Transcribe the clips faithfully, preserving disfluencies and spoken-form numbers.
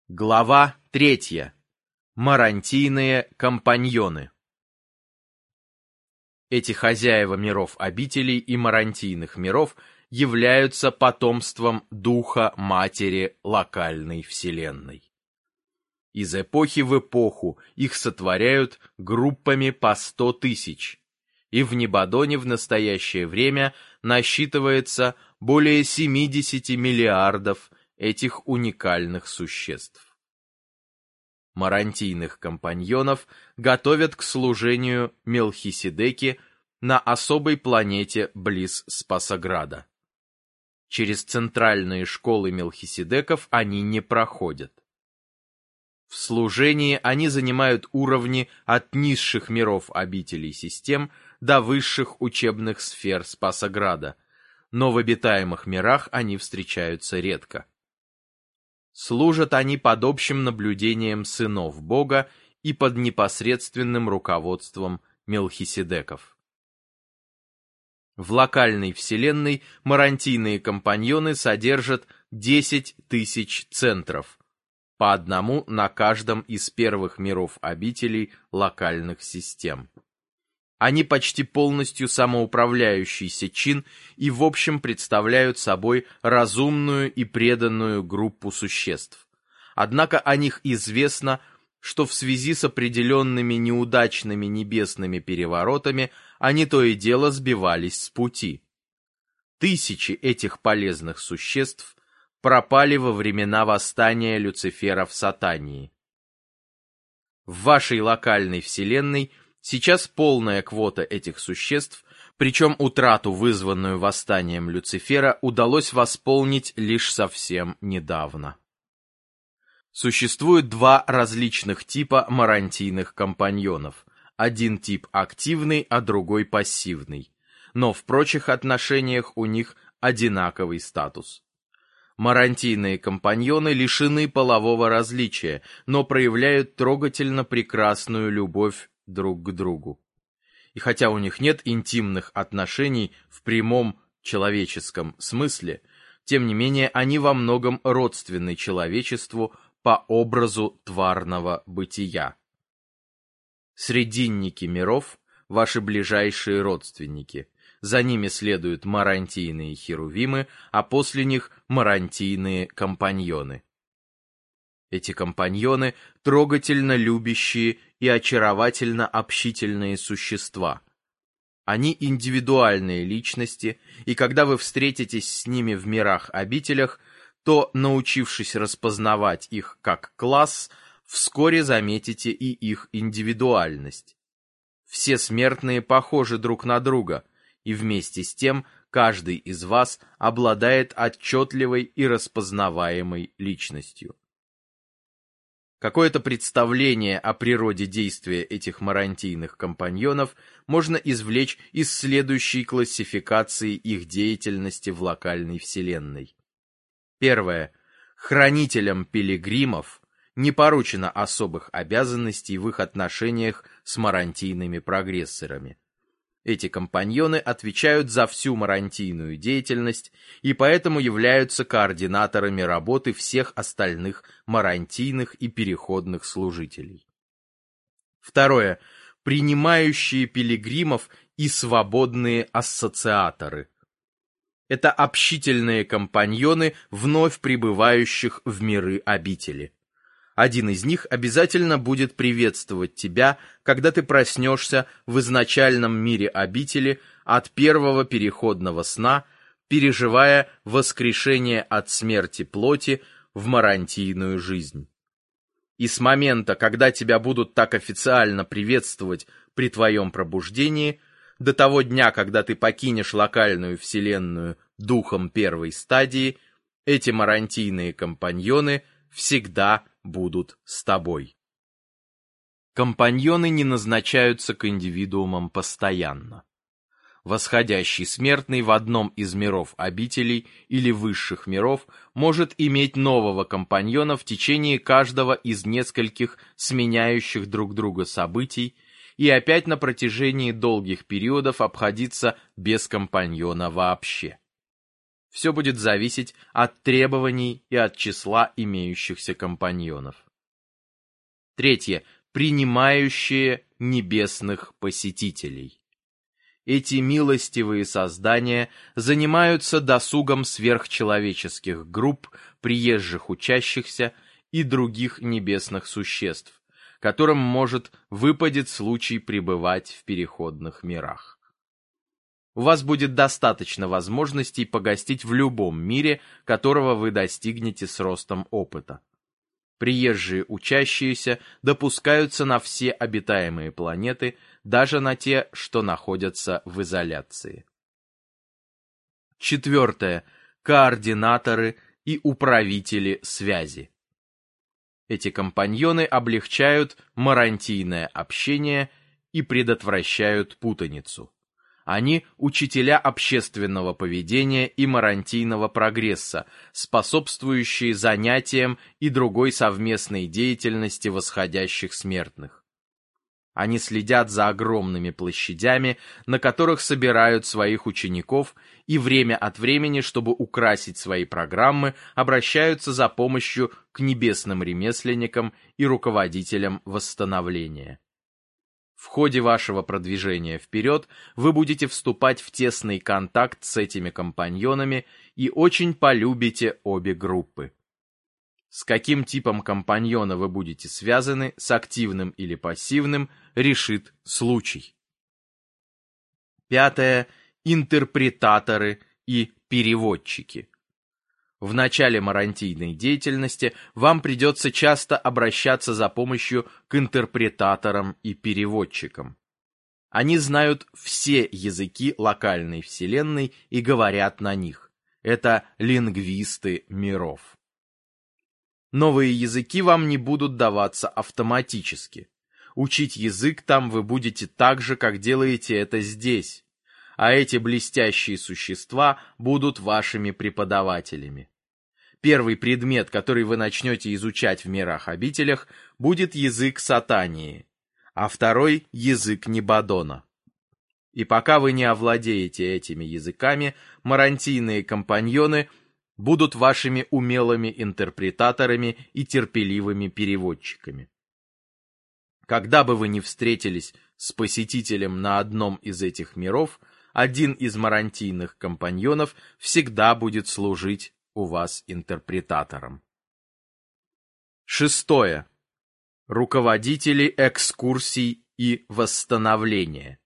Глава третья. Марантийные компаньоны. Эти хозяева миров обителей и марантийных миров являются потомством духа матери локальной вселенной. Из эпохи в эпоху их сотворяют группами по сто тысяч, и в Небодоне в настоящее время насчитывается более семидесяти миллиардов этих уникальных существ. Марантийных компаньонов готовят к служению Мелхиседеке на особой планете близ Спасограда. Через центральные школы Мелхиседеков они не проходят. В служении они занимают уровни от низших миров обителей систем до высших учебных сфер Спасограда, но в обитаемых мирах они встречаются редко. Служат они под общим наблюдением сынов Бога и под непосредственным руководством Мелхиседеков. В локальной вселенной марантийные компаньоны содержат десять тысяч центров, по одному на каждом из первых миров обителей локальных систем. Они почти полностью самоуправляющийся чин и в общем представляют собой разумную и преданную группу существ. Однако о них известно, что в связи с определенными неудачными небесными переворотами они то и дело сбивались с пути. Тысячи этих полезных существ пропали во времена восстания Люцифера в Сатании. В вашей локальной вселенной сейчас полная квота этих существ, причем утрату, вызванную восстанием Люцифера, удалось восполнить лишь совсем недавно. Существует два различных типа марантийных компаньонов. Один тип активный, а другой пассивный. Но в прочих отношениях у них одинаковый статус. Марантийные компаньоны лишены полового различия, но проявляют трогательно прекрасную любовь друг к другу. И хотя у них нет интимных отношений в прямом человеческом смысле, тем не менее они во многом родственны человечеству по образу тварного бытия. Срединники миров – ваши ближайшие родственники. За ними следуют марантийные херувимы, а после них марантийные компаньоны. Эти компаньоны – трогательно любящие и очаровательно общительные существа. Они индивидуальные личности, и когда вы встретитесь с ними в мирах-обителях, то, научившись распознавать их как класс, вскоре заметите и их индивидуальность. Все смертные похожи друг на друга, и вместе с тем каждый из вас обладает отчетливой и распознаваемой личностью. Какое-то представление о природе действия этих марантийных компаньонов можно извлечь из следующей классификации их деятельности в локальной вселенной. Первое. Хранителям пилигримов не поручено особых обязанностей в их отношениях с марантийными прогрессорами. Эти компаньоны отвечают за всю марантийную деятельность и поэтому являются координаторами работы всех остальных марантийных и переходных служителей. Второе. Принимающие пилигримов и свободные ассоциаторы. Это общительные компаньоны вновь прибывающих в миры обители. Один из них обязательно будет приветствовать тебя, когда ты проснешься в изначальном мире обители от первого переходного сна, переживая воскрешение от смерти плоти в марантийную жизнь. И с момента, когда тебя будут так официально приветствовать при твоем пробуждении, до того дня, когда ты покинешь локальную вселенную духом первой стадии, эти марантийные компаньоны всегда будут с тобой. Компаньоны не назначаются к индивидуумам постоянно. Восходящий смертный в одном из миров обителей или высших миров может иметь нового компаньона в течение каждого из нескольких сменяющих друг друга событий и опять на протяжении долгих периодов обходиться без компаньона вообще. Все будет зависеть от требований и от числа имеющихся компаньонов. Третье. Принимающие небесных посетителей. Эти милостивые создания занимаются досугом сверхчеловеческих групп, приезжих учащихся и других небесных существ, которым может выпадет случай пребывать в переходных мирах. У вас будет достаточно возможностей погостить в любом мире, которого вы достигнете с ростом опыта. Приезжие учащиеся допускаются на все обитаемые планеты, даже на те, что находятся в изоляции. Четвертое. Координаторы и управители связи. Эти компаньоны облегчают марантийное общение и предотвращают путаницу. Они – учителя общественного поведения и марантийного прогресса, способствующие занятиям и другой совместной деятельности восходящих смертных. Они следят за огромными площадями, на которых собирают своих учеников, и время от времени, чтобы украсить свои программы, обращаются за помощью к небесным ремесленникам и руководителям восстановления. В ходе вашего продвижения вперед вы будете вступать в тесный контакт с этими компаньонами и очень полюбите обе группы. С каким типом компаньона вы будете связаны, с активным или пассивным, решит случай. Пятое. Интерпретаторы и переводчики. В начале марантийной деятельности вам придется часто обращаться за помощью к интерпретаторам и переводчикам. Они знают все языки локальной вселенной и говорят на них. Это лингвисты миров. Новые языки вам не будут даваться автоматически. Учить язык там вы будете так же, как делаете это здесь. А эти блестящие существа будут вашими преподавателями. Первый предмет, который вы начнете изучать в мирах-обителях, будет язык Сатании, а второй — язык Небадона. И пока вы не овладеете этими языками, марантийные компаньоны будут вашими умелыми интерпретаторами и терпеливыми переводчиками. Когда бы вы ни встретились с посетителем на одном из этих миров, один из марантийных компаньонов всегда будет служить у вас интерпретатором. Шестое. Руководители экскурсий и восстановления.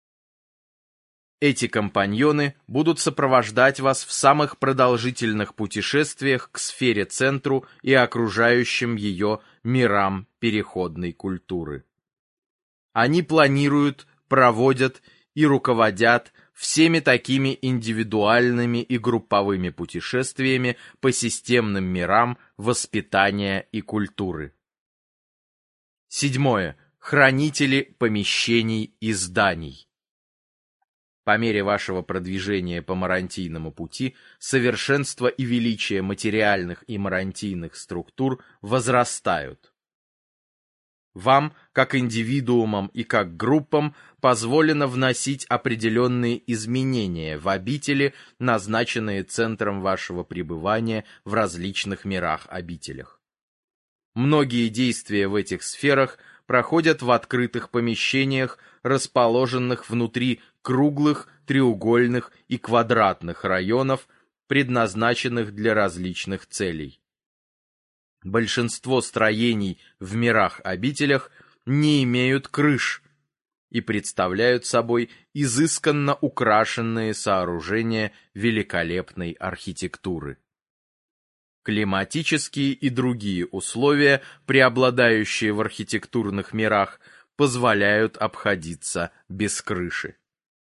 Эти компаньоны будут сопровождать вас в самых продолжительных путешествиях к сфере-центру и окружающим ее мирам переходной культуры. Они планируют, проводят и руководят всеми такими индивидуальными и групповыми путешествиями по системным мирам воспитания и культуры. Седьмое. Хранители помещений и зданий. По мере вашего продвижения по марантийному пути, совершенство и величие материальных и марантийных структур возрастают. Вам, как индивидуумам и как группам, позволено вносить определенные изменения в обители, назначенные центром вашего пребывания в различных мирах-обителях. Многие действия в этих сферах проходят в открытых помещениях, расположенных внутри круглых, треугольных и квадратных районов, предназначенных для различных целей. Большинство строений в мирах-обителях не имеют крыш и представляют собой изысканно украшенные сооружения великолепной архитектуры. Климатические и другие условия, преобладающие в архитектурных мирах, позволяют обходиться без крыши.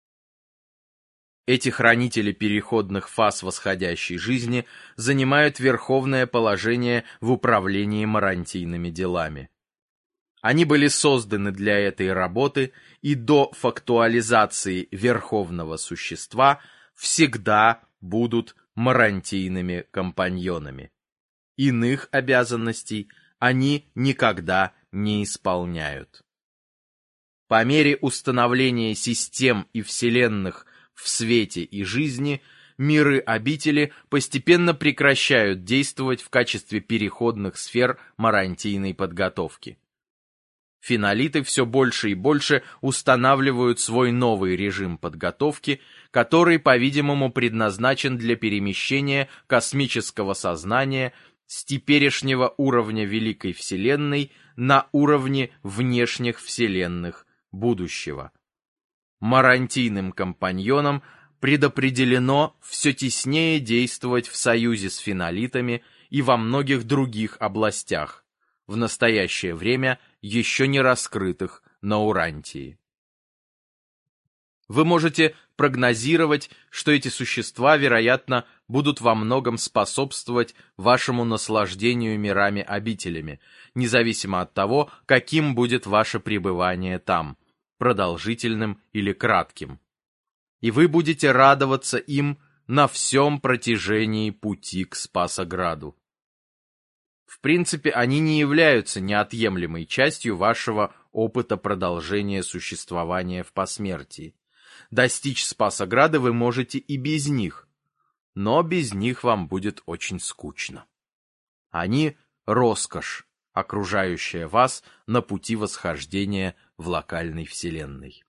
Эти хранители переходных фаз восходящей жизни занимают верховное положение в управлении марантийными делами. Они были созданы для этой работы и до фактуализации верховного существа всегда будут марантийными компаньонами. Иных обязанностей они никогда не исполняют. По мере установления систем и вселенных в свете и жизни, миры обители постепенно прекращают действовать в качестве переходных сфер марантийной подготовки. Фенолиты все больше и больше устанавливают свой новый режим подготовки, который, по-видимому, предназначен для перемещения космического сознания с теперешнего уровня Великой Вселенной на уровне внешних вселенных будущего. Марантийным компаньонам предопределено все теснее действовать в союзе с фенолитами и во многих других областях, в настоящее время еще не раскрытых на Урантии. Вы можете прогнозировать, что эти существа, вероятно, будут во многом способствовать вашему наслаждению мирами-обителями, независимо от того, каким будет ваше пребывание там, продолжительным или кратким. И вы будете радоваться им на всем протяжении пути к Спасограду. В принципе, они не являются неотъемлемой частью вашего опыта продолжения существования в посмертии. Достичь Спасограда вы можете и без них, но без них вам будет очень скучно. Они — роскошь, окружающая вас на пути восхождения в локальной вселенной.